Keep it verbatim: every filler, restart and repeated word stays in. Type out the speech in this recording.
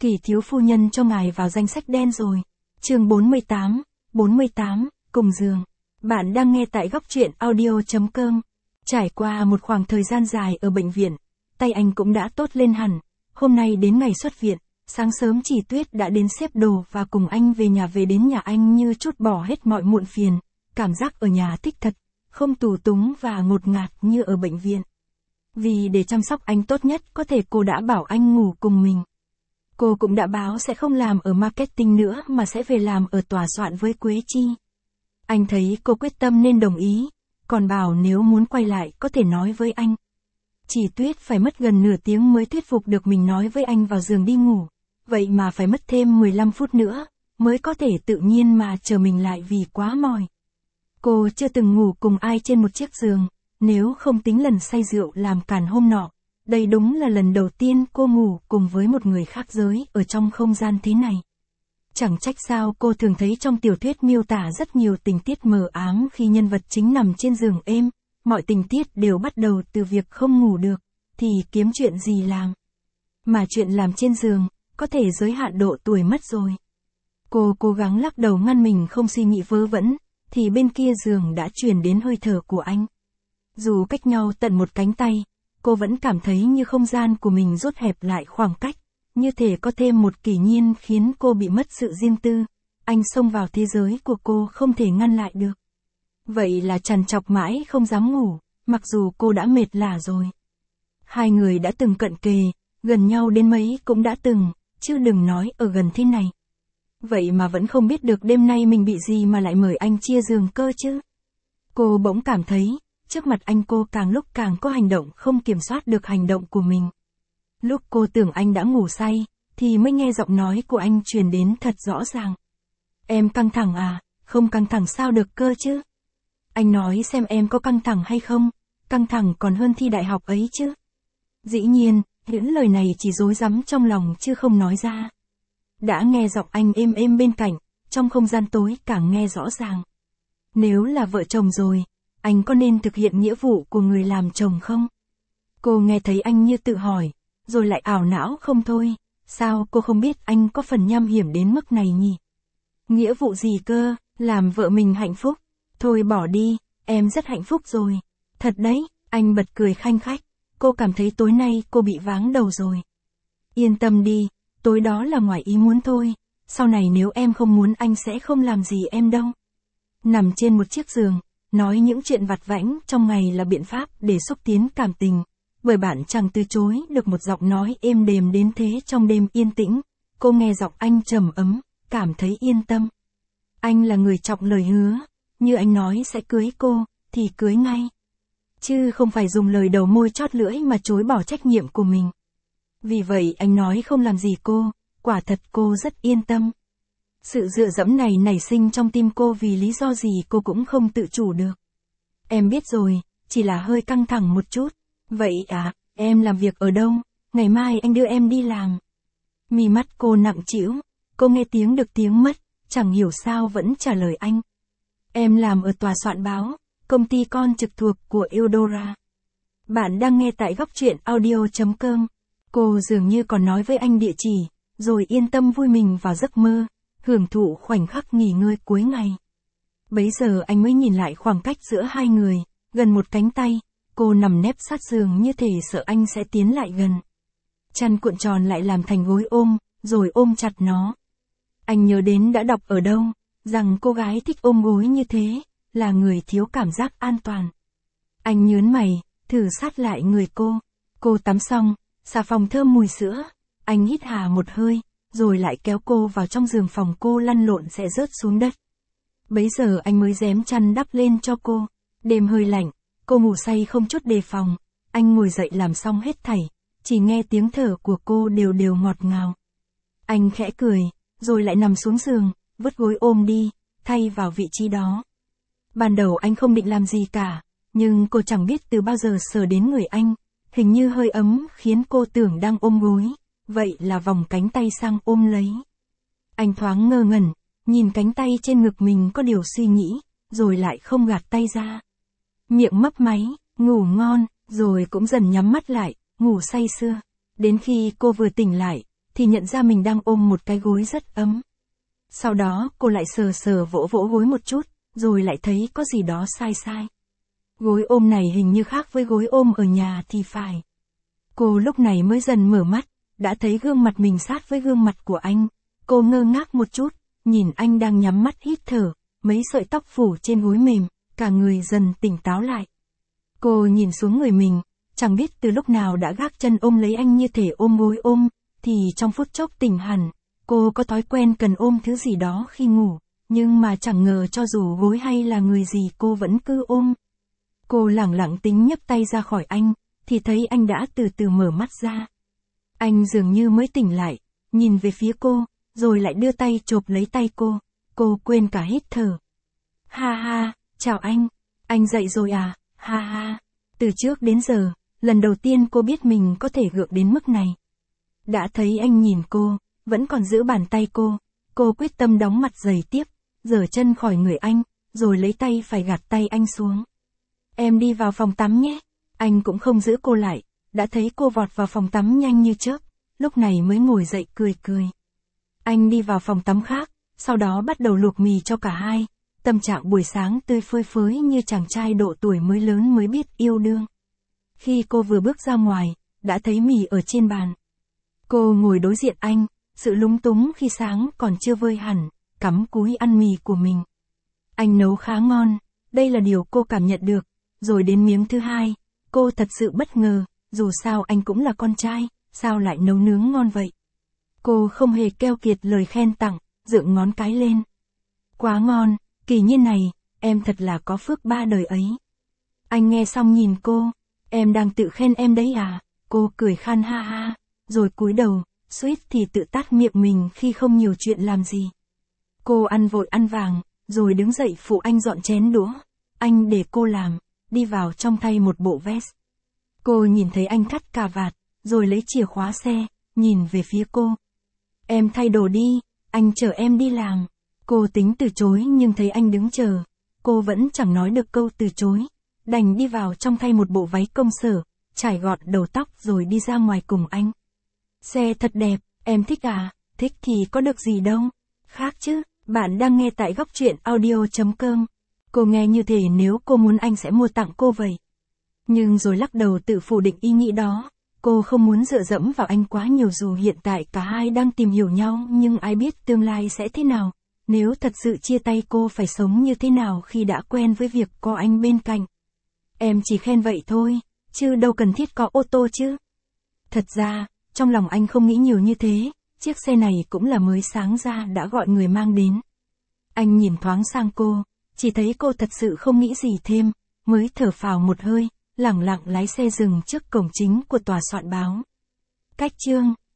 Kỳ thiếu phu nhân cho ngài vào danh sách đen rồi. Chương bốn mươi tám, bốn mươi tám, cùng giường. Bạn đang nghe tại góc truyện audio.com. Trải qua một khoảng thời gian dài ở bệnh viện, tay anh cũng đã tốt lên hẳn. Hôm nay đến ngày xuất viện, sáng sớm Chỉ Tuyết đã đến xếp đồ và cùng anh về nhà. Về đến nhà anh như trút bỏ hết mọi muộn phiền, cảm giác ở nhà thích thật, không tù túng và ngột ngạt như ở bệnh viện. Vì để chăm sóc anh tốt nhất có thể, cô đã bảo anh ngủ cùng mình. Cô cũng đã báo sẽ không làm ở marketing nữa mà sẽ về làm ở tòa soạn với Quế Chi. Anh thấy cô quyết tâm nên đồng ý, còn bảo nếu muốn quay lại có thể nói với anh. Chỉ Tuyết phải mất gần nửa tiếng mới thuyết phục được mình nói với anh vào giường đi ngủ, vậy mà phải mất thêm mười lăm phút nữa, mới có thể tự nhiên mà chờ mình lại vì quá mỏi. Cô chưa từng ngủ cùng ai trên một chiếc giường, nếu không tính lần say rượu làm cản hôm nọ. Đây đúng là lần đầu tiên cô ngủ cùng với một người khác giới ở trong không gian thế này. Chẳng trách sao cô thường thấy trong tiểu thuyết miêu tả rất nhiều tình tiết mờ ám khi nhân vật chính nằm trên giường êm, mọi tình tiết đều bắt đầu từ việc không ngủ được, thì kiếm chuyện gì làm. Mà chuyện làm trên giường, có thể giới hạn độ tuổi mất rồi. Cô cố gắng lắc đầu ngăn mình không suy nghĩ vớ vẩn, thì bên kia giường đã truyền đến hơi thở của anh. Dù cách nhau tận một cánh tay, cô vẫn cảm thấy như không gian của mình rút hẹp lại khoảng cách, như thể có thêm một kỷ nhiên khiến cô bị mất sự riêng tư. Anh xông vào thế giới của cô không thể ngăn lại được. Vậy là trằn trọc mãi không dám ngủ, mặc dù cô đã mệt lả rồi. Hai người đã từng cận kề, gần nhau đến mấy cũng đã từng, chứ đừng nói ở gần thế này. Vậy mà vẫn không biết được đêm nay mình bị gì mà lại mời anh chia giường cơ chứ. Cô bỗng cảm thấy, trước mặt anh cô càng lúc càng có hành động không kiểm soát được hành động của mình. Lúc cô tưởng anh đã ngủ say, thì mới nghe giọng nói của anh truyền đến thật rõ ràng. Em căng thẳng à, không căng thẳng sao được cơ chứ. Anh nói xem em có căng thẳng hay không, căng thẳng còn hơn thi đại học ấy chứ. Dĩ nhiên, những lời này chỉ rối rắm trong lòng chứ không nói ra. Đã nghe giọng anh êm êm bên cạnh, trong không gian tối càng nghe rõ ràng. Nếu là vợ chồng rồi, anh có nên thực hiện nghĩa vụ của người làm chồng không? Cô nghe thấy anh như tự hỏi, rồi lại ảo não không thôi, sao cô không biết anh có phần nham hiểm đến mức này nhỉ? Nghĩa vụ gì cơ, làm vợ mình hạnh phúc? Thôi bỏ đi, em rất hạnh phúc rồi. Thật đấy, anh bật cười khanh khách, cô cảm thấy tối nay cô bị váng đầu rồi. Yên tâm đi, tối đó là ngoài ý muốn thôi, sau này nếu em không muốn anh sẽ không làm gì em đâu. Nằm trên một chiếc giường, nói những chuyện vặt vãnh trong ngày là biện pháp để xúc tiến cảm tình, bởi bạn chẳng từ chối được một giọng nói êm đềm đến thế. Trong đêm yên tĩnh, cô nghe giọng anh trầm ấm, cảm thấy yên tâm. Anh là người trọng lời hứa, như anh nói sẽ cưới cô, thì cưới ngay. Chứ không phải dùng lời đầu môi chót lưỡi mà chối bỏ trách nhiệm của mình. Vì vậy anh nói không làm gì cô, quả thật cô rất yên tâm. Sự dựa dẫm này nảy sinh trong tim cô vì lý do gì cô cũng không tự chủ được. Em biết rồi, chỉ là hơi căng thẳng một chút. Vậy à, em làm việc ở đâu? Ngày mai anh đưa em đi làm. Mí mắt cô nặng trĩu, cô nghe tiếng được tiếng mất, chẳng hiểu sao vẫn trả lời anh. Em làm ở tòa soạn báo, công ty con trực thuộc của Eudora. Bạn đang nghe tại góc truyện audio.com. Cô dường như còn nói với anh địa chỉ, rồi yên tâm vui mình vào giấc mơ, hưởng thụ khoảnh khắc nghỉ ngơi cuối ngày. Bấy giờ anh mới nhìn lại khoảng cách giữa hai người, gần một cánh tay, cô nằm nép sát giường như thể sợ anh sẽ tiến lại gần. Chăn cuộn tròn lại làm thành gối ôm, rồi ôm chặt nó. Anh nhớ đến đã đọc ở đâu, rằng cô gái thích ôm gối như thế, là người thiếu cảm giác an toàn. Anh nhớn mày, thử sát lại người cô. Cô tắm xong, xà phòng thơm mùi sữa, anh hít hà một hơi, rồi lại kéo cô vào trong giường phòng cô lăn lộn sẽ rớt xuống đất. Bấy giờ anh mới rém chăn đắp lên cho cô. Đêm hơi lạnh, cô ngủ say không chút đề phòng. Anh ngồi dậy làm xong hết thảy, chỉ nghe tiếng thở của cô đều đều ngọt ngào. Anh khẽ cười, rồi lại nằm xuống giường, vứt gối ôm đi, thay vào vị trí đó. Ban đầu anh không định làm gì cả, nhưng cô chẳng biết từ bao giờ sờ đến người anh, hình như hơi ấm khiến cô tưởng đang ôm gối, vậy là vòng cánh tay sang ôm lấy. Anh thoáng ngơ ngẩn, nhìn cánh tay trên ngực mình có điều suy nghĩ, rồi lại không gạt tay ra. Miệng mấp máy, ngủ ngon, rồi cũng dần nhắm mắt lại, ngủ say sưa. Đến khi cô vừa tỉnh lại, thì nhận ra mình đang ôm một cái gối rất ấm. Sau đó cô lại sờ sờ vỗ vỗ gối một chút, rồi lại thấy có gì đó sai sai. Gối ôm này hình như khác với gối ôm ở nhà thì phải. Cô lúc này mới dần mở mắt, đã thấy gương mặt mình sát với gương mặt của anh. Cô ngơ ngác một chút, nhìn anh đang nhắm mắt hít thở, mấy sợi tóc phủ trên gối mềm, cả người dần tỉnh táo lại. Cô nhìn xuống người mình, chẳng biết từ lúc nào đã gác chân ôm lấy anh như thể ôm gối ôm, thì trong phút chốc tỉnh hẳn. Cô có thói quen cần ôm thứ gì đó khi ngủ, nhưng mà chẳng ngờ cho dù gối hay là người gì cô vẫn cứ ôm. Cô lẳng lặng tính nhấc tay ra khỏi anh, thì thấy anh đã từ từ mở mắt ra. Anh dường như mới tỉnh lại, nhìn về phía cô, rồi lại đưa tay chộp lấy tay cô. Cô quên cả hít thở. Ha ha, chào anh, anh dậy rồi à, ha ha. Từ trước đến giờ, lần đầu tiên cô biết mình có thể gượng đến mức này. Đã thấy anh nhìn cô, vẫn còn giữ bàn tay cô, cô quyết tâm đóng mặt giày tiếp, giở chân khỏi người anh, rồi lấy tay phải gạt tay anh xuống. Em đi vào phòng tắm nhé. Anh cũng không giữ cô lại, đã thấy cô vọt vào phòng tắm nhanh như chớp, lúc này mới ngồi dậy cười cười. Anh đi vào phòng tắm khác, sau đó bắt đầu luộc mì cho cả hai, tâm trạng buổi sáng tươi phơi phới như chàng trai độ tuổi mới lớn mới biết yêu đương. Khi cô vừa bước ra ngoài, đã thấy mì ở trên bàn. Cô ngồi đối diện anh, sự lúng túng khi sáng còn chưa vơi hẳn, cắm cúi ăn mì của mình. Anh nấu khá ngon, đây là điều cô cảm nhận được, rồi đến miếng thứ hai, cô thật sự bất ngờ, dù sao anh cũng là con trai, sao lại nấu nướng ngon vậy. Cô không hề keo kiệt lời khen tặng, dựng ngón cái lên. Quá ngon, kỳ nhiên này, em thật là có phước ba đời ấy. Anh nghe xong nhìn cô, em đang tự khen em đấy à, cô cười khan ha ha, rồi cúi đầu, suýt thì tự tát miệng mình khi không nhiều chuyện làm gì. Cô ăn vội ăn vàng, rồi đứng dậy phụ anh dọn chén đũa. Anh để cô làm, đi vào trong thay một bộ vest. Cô nhìn thấy anh thắt cà vạt, rồi lấy chìa khóa xe, nhìn về phía cô. Em thay đồ đi, anh chở em đi làm. Cô tính từ chối nhưng thấy anh đứng chờ. Cô vẫn chẳng nói được câu từ chối. Đành đi vào trong thay một bộ váy công sở, trải gọt đầu tóc rồi đi ra ngoài cùng anh. Xe thật đẹp, em thích à, thích thì có được gì đâu. Khác chứ, bạn đang nghe tại góc truyện audio chấm com. Cô nghe như thể nếu cô muốn anh sẽ mua tặng cô vậy. Nhưng rồi lắc đầu tự phủ định ý nghĩ đó. Cô không muốn dựa dẫm vào anh quá nhiều dù hiện tại cả hai đang tìm hiểu nhau nhưng ai biết tương lai sẽ thế nào. Nếu thật sự chia tay cô phải sống như thế nào khi đã quen với việc có anh bên cạnh. Em chỉ khen vậy thôi, chứ đâu cần thiết có ô tô chứ. Thật ra, trong lòng anh không nghĩ nhiều như thế, chiếc xe này cũng là mới sáng ra đã gọi người mang đến. Anh nhìn thoáng sang cô, chỉ thấy cô thật sự không nghĩ gì thêm, mới thở phào một hơi, lẳng lặng lái xe dừng trước cổng chính của tòa soạn báo. Cách chương